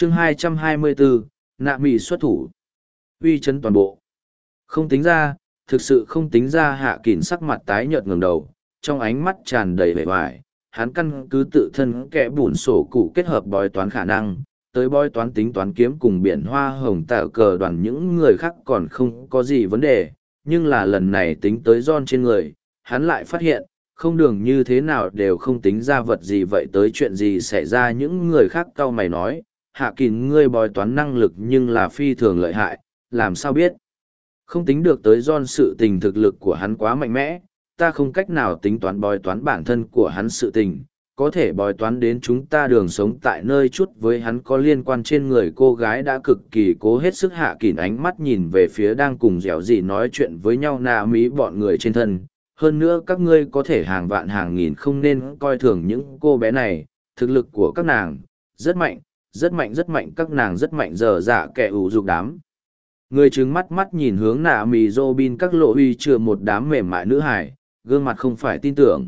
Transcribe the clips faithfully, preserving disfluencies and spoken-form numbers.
chương hai trăm hai mươi bốn, nạ mị xuất thủ. Uy chấn toàn bộ. Không tính ra, thực sự không tính ra Hạ Kỳn sắc mặt tái nhợt ngẩng đầu, trong ánh mắt tràn đầy vẻ vải. Hắn căn cứ tự thân kẻ bùn sổ cụ kết hợp bói toán khả năng, tới bói toán tính toán kiếm cùng biển hoa hồng tạo cờ đoàn những người khác còn không có gì vấn đề, nhưng là lần này tính tới John trên người, hắn lại phát hiện, không đường như thế nào đều không tính ra vật gì vậy tới chuyện gì xảy ra. Những người khác cau mày nói, Hạ Kỳn ngươi bói toán năng lực nhưng là phi thường lợi hại, làm sao biết? Không tính được tới John sự tình thực lực của hắn quá mạnh mẽ, ta không cách nào tính toán bói toán bản thân của hắn sự tình, có thể bói toán đến chúng ta đường sống tại nơi chút với hắn có liên quan trên người cô gái đã cực kỳ cố hết sức. Hạ Kỳn ánh mắt nhìn về phía đang cùng dẻo gì nói chuyện với nhau nà mí bọn người trên thân. Hơn nữa các ngươi có thể hàng vạn hàng nghìn không nên coi thường những cô bé này, thực lực của các nàng, rất mạnh, rất mạnh rất mạnh các nàng rất mạnh dở dạ kẻ ủ dục đám. Người trứng mắt mắt nhìn hướng nạ mì Robin các lộ huy chừa một đám mềm mại nữ hải, gương mặt không phải tin tưởng.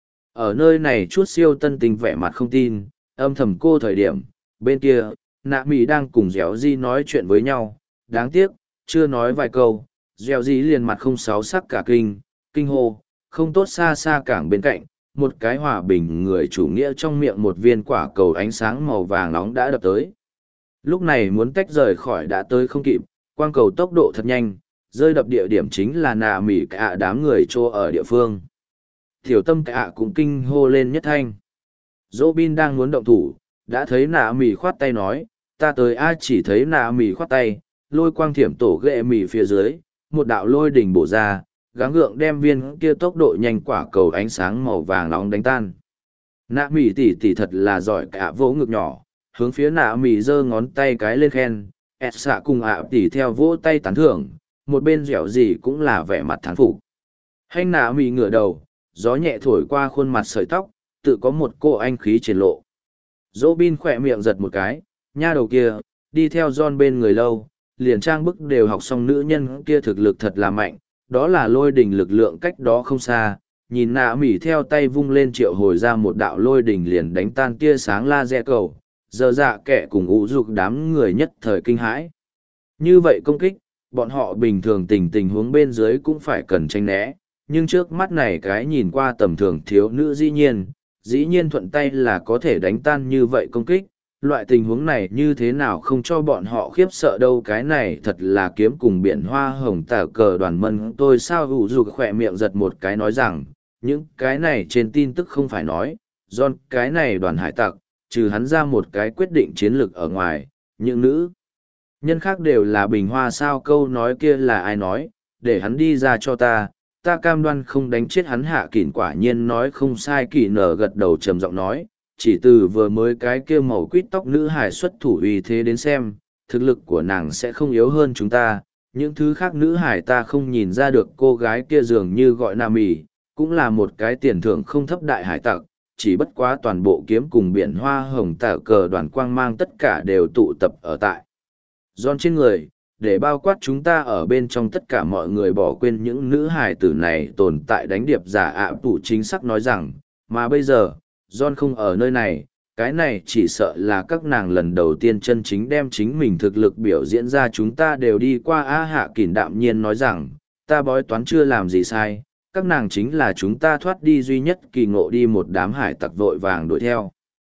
Ở nơi này chút siêu tân tình vẻ mặt không tin, âm thầm cô thời điểm, bên kia, nạ mì đang cùng dẻo di nói chuyện với nhau, đáng tiếc, chưa nói vài câu, dẻo di liền mặt không sáo sắc cả kinh, kinh hô, không tốt xa xa cảng bên cạnh, một cái hòa bình người chủ nghĩa trong miệng một viên quả cầu ánh sáng màu vàng nóng đã đập tới. Lúc này muốn tách rời khỏi đã tới không kịp, quang cầu tốc độ thật nhanh, rơi đập địa điểm chính là nạ mỉ cả đám người trô ở địa phương. Tiểu tâm cả cũng kinh hô lên nhất thanh. Robin đang muốn động thủ, đã thấy nạ mỉ khoát tay nói, ta tới ai chỉ thấy nạ mỉ khoát tay, lôi quang thiểm tổ ghệ mỉ phía dưới, một đạo lôi đỉnh bổ ra, gắng gượng đem viên kia tốc độ nhanh quả cầu ánh sáng màu vàng nóng đánh tan. Nạ mỉ tỉ tỉ thật là giỏi cả vỗ ngực nhỏ, hướng phía nạ mỉ giơ ngón tay cái lên khen, ẹt xạ cùng ạ tỉ theo vỗ tay tán thưởng, một bên dẻo gì cũng là vẻ mặt thán phục. Hành nạ mỉ ngửa đầu, gió nhẹ thổi qua khuôn mặt sợi tóc, tự có một cô anh khí triển lộ. Robin khỏe miệng giật một cái, nha đầu kia, đi theo John bên người lâu, liền trang bức đều học xong nữ nhân kia thực lực thật là mạnh, đó là lôi đỉnh lực lượng cách đó không xa, nhìn nạ mỉ theo tay vung lên triệu hồi ra một đạo lôi đỉnh liền đánh tan tia sáng laser cầu, giờ dạ kẻ cùng ủ dục đám người nhất thời kinh hãi. Như vậy công kích, bọn họ bình thường tình tình huống bên dưới cũng phải cần tranh né, nhưng trước mắt này cái nhìn qua tầm thường thiếu nữ dĩ nhiên, dĩ nhiên thuận tay là có thể đánh tan như vậy công kích. Loại tình huống này như thế nào không cho bọn họ khiếp sợ đâu, cái này thật là kiếm cùng biển hoa hồng tả cờ đoàn mân. Tôi sao hữu dục khỏe miệng giật một cái nói rằng, những cái này trên tin tức không phải nói, John cái này đoàn hải tặc, trừ hắn ra một cái quyết định chiến lược ở ngoài, những nữ nhân khác đều là bình hoa sao, câu nói kia là ai nói, để hắn đi ra cho ta, ta cam đoan không đánh chết hắn. Hạ Kỳn quả nhiên nói không sai, Kỳ nở gật đầu trầm giọng nói, chỉ từ vừa mới cái kia màu quýt tóc nữ hải xuất thủ uy thế đến xem, thực lực của nàng sẽ không yếu hơn chúng ta, những thứ khác nữ hải ta không nhìn ra được. Cô gái kia dường như gọi Nam Mì, cũng là một cái tiền thưởng không thấp đại hải tặc, chỉ bất quá toàn bộ kiếm cùng biển hoa hồng tả cờ đoàn quang mang tất cả đều tụ tập ở tại John trên người, để bao quát chúng ta ở bên trong. Tất cả mọi người bỏ quên những nữ hài tử này tồn tại. Đánh điệp giả ạ à tủ chính xác nói rằng, mà bây giờ, John không ở nơi này, cái này chỉ sợ là các nàng lần đầu tiên chân chính đem chính mình thực lực biểu diễn ra. Chúng ta đều đi qua á. Hạ Kỳn đạm nhiên nói rằng, ta bói toán chưa làm gì sai, các nàng chính là chúng ta thoát đi duy nhất kỳ ngộ. Đi một đám hải tặc vội vàng đuổi theo.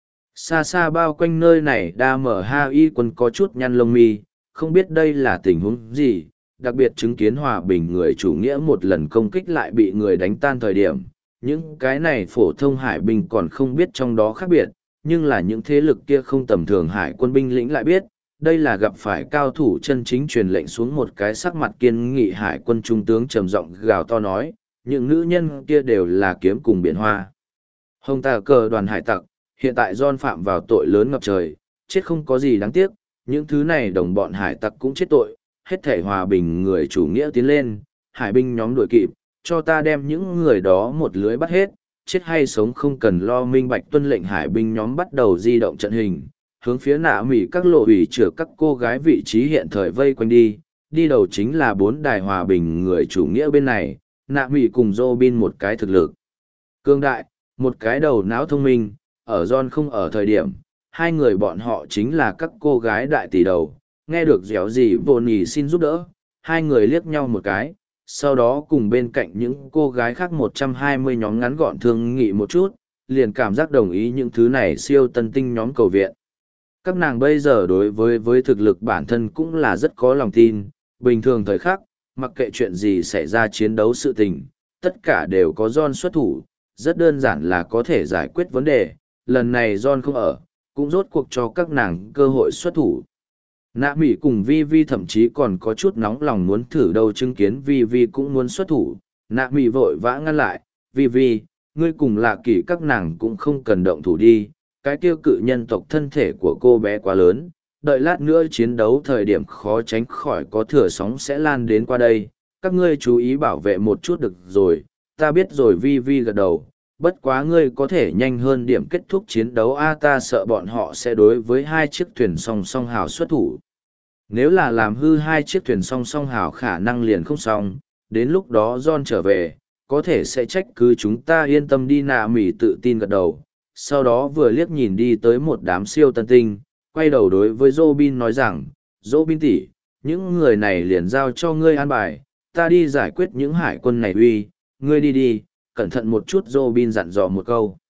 Xa xa bao quanh nơi này đa mở ha y quân có chút nhăn lông mi, không biết đây là tình huống gì, đặc biệt chứng kiến hòa bình người chủ nghĩa một lần công kích lại bị người đánh tan thời điểm. Những cái này phổ thông hải binh còn không biết trong đó khác biệt, nhưng là những thế lực kia không tầm thường hải quân binh lĩnh lại biết, đây là gặp phải cao thủ chân chính. Truyền lệnh xuống, một cái sắc mặt kiên nghị hải quân trung tướng trầm giọng gào to nói, những nữ nhân kia đều là kiếm cùng biển hoa hồng tà cờ đoàn hải tặc, hiện tại John phạm vào tội lớn ngập trời, chết không có gì đáng tiếc, những thứ này đồng bọn hải tặc cũng chết tội, hết thể hòa bình người chủ nghĩa tiến lên, hải binh nhóm đuổi kịp, cho ta đem những người đó một lưới bắt hết, chết hay sống không cần lo. Minh bạch tuân lệnh. Hải binh nhóm bắt đầu di động trận hình, hướng phía nạ mỉ các lộ ủy chữa các cô gái vị trí hiện thời vây quanh đi, đi đầu chính là bốn đài hòa bình người chủ nghĩa bên này, nạ mỉ cùng Robin một cái thực lực cương đại, một cái đầu não thông minh, ở John không ở thời điểm, hai người bọn họ chính là các cô gái đại tỷ đầu. Nghe được dẻo gì vô nỉ xin giúp đỡ, hai người liếc nhau một cái, sau đó cùng bên cạnh những cô gái khác một trăm hai mươi nhóm ngắn gọn thương nghị một chút, liền cảm giác đồng ý những thứ này siêu tân tinh nhóm cầu viện. Các nàng bây giờ đối với với thực lực bản thân cũng là rất có lòng tin, bình thường thời khắc, mặc kệ chuyện gì xảy ra chiến đấu sự tình, tất cả đều có John xuất thủ, rất đơn giản là có thể giải quyết vấn đề, lần này John không ở, cũng rốt cuộc cho các nàng cơ hội xuất thủ. Nạ Mỹ cùng Vi Vi thậm chí còn có chút nóng lòng muốn thử đâu chứng kiến Vi Vi cũng muốn xuất thủ, Nạ Mỹ vội vã ngăn lại, Vi Vi, ngươi cùng Lạ Kỳ các nàng cũng không cần động thủ đi, cái tiêu cự nhân tộc thân thể của cô bé quá lớn, đợi lát nữa chiến đấu thời điểm khó tránh khỏi có thừa sóng sẽ lan đến qua đây, các ngươi chú ý bảo vệ một chút được rồi, ta biết rồi. Vi Vi gật đầu, bất quá ngươi có thể nhanh hơn điểm kết thúc chiến đấu a, ta sợ bọn họ sẽ đối với hai chiếc thuyền song song hào xuất thủ. Nếu là làm hư hai chiếc thuyền song song hào khả năng liền không xong, đến lúc đó John trở về, có thể sẽ trách cứ chúng ta, yên tâm đi. Nạ Mỹ tự tin gật đầu, sau đó vừa liếc nhìn đi tới một đám siêu tân tinh, quay đầu đối với Robin nói rằng, Robin tỷ, những người này liền giao cho ngươi an bài, ta đi giải quyết những hải quân này uy, ngươi đi đi, cẩn thận một chút. Robin dặn dò một câu.